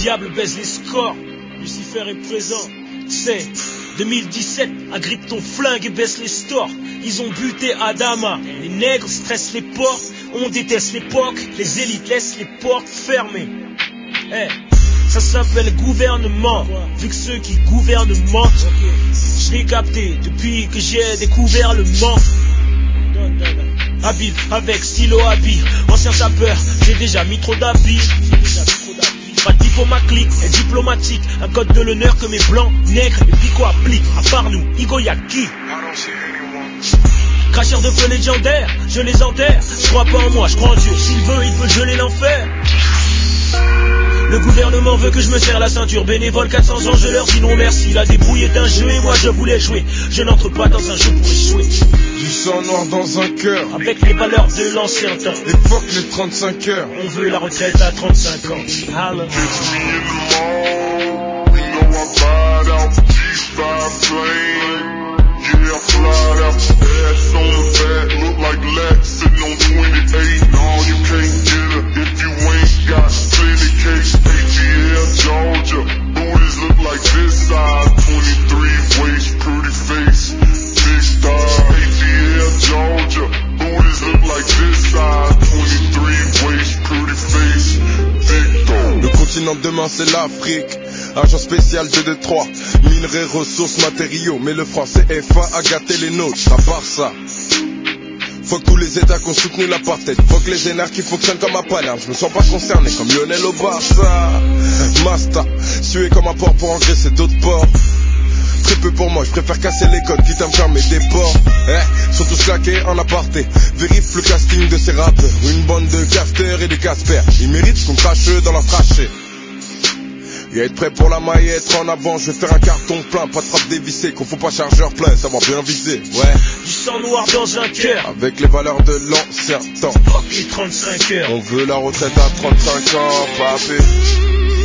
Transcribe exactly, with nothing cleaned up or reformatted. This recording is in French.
diable baise les scores. Lucifer est présent, c'est deux mille dix-sept, agrippe ton flingue et baisse les stores. Ils ont buté Adama, les nègres stressent les portes. On déteste l'époque, les élites laissent les portes fermées. Hey, ça s'appelle gouvernement, vu que ceux qui gouvernent mentent. Je l'ai capté depuis que j'ai découvert le manque. Habile avec stylo habile, ancien sapeur, j'ai déjà mis trop d'habits. Pas de type ma clique est diplomatique, un code de l'honneur que mes blancs, nègres et pico appliquent. À part nous, Igo y'a qui? Cracheur de feu légendaire, je les enterre. Je crois pas en moi, je crois en Dieu. S'il veut, il peut geler l'enfer. Le gouvernement veut que je me serre la ceinture. Bénévole quatre cents ans, je leur dis non merci. La débrouille est un jeu et moi je voulais jouer. Je n'entre pas dans un jeu pour échouer. Du sang noir dans un cœur, avec les valeurs de l'ancien temps. Époque les trente-cinq heures. On veut la retraite à trente-cinq ans. Hello. Demain c'est l'Afrique, agent spécial deux deux trois, minerais, ressources, matériaux. Mais le franc C F A a gâté les nôtres. À part ça, faut que tous les états qui ont soutenu l'apartheid, faut que les énarques qui fonctionnent comme à Palerme. Je me sens pas concerné comme Lionel au Barça. Masta, sué comme un porc pour engraisser d'autres porcs. Très peu pour moi, je préfère casser les codes quitte à me fermer des ports. Eh, sont tous claqués en aparté. Vérifie le casting de ces rappeurs. Une bande de cafteurs et de Casper. Ils méritent qu'on crache dans leur trachée. Et être prêt pour la maille, être en avant. Je vais faire un carton plein, pas de frappe dévissée. Qu'on faut pas chargeur plein, savoir bien viser. Ouais. Du sang noir dans un cœur, avec les valeurs de l'ancien temps. Fuck les trente-cinq heures. On veut la retraite à trente-cinq ans, papé.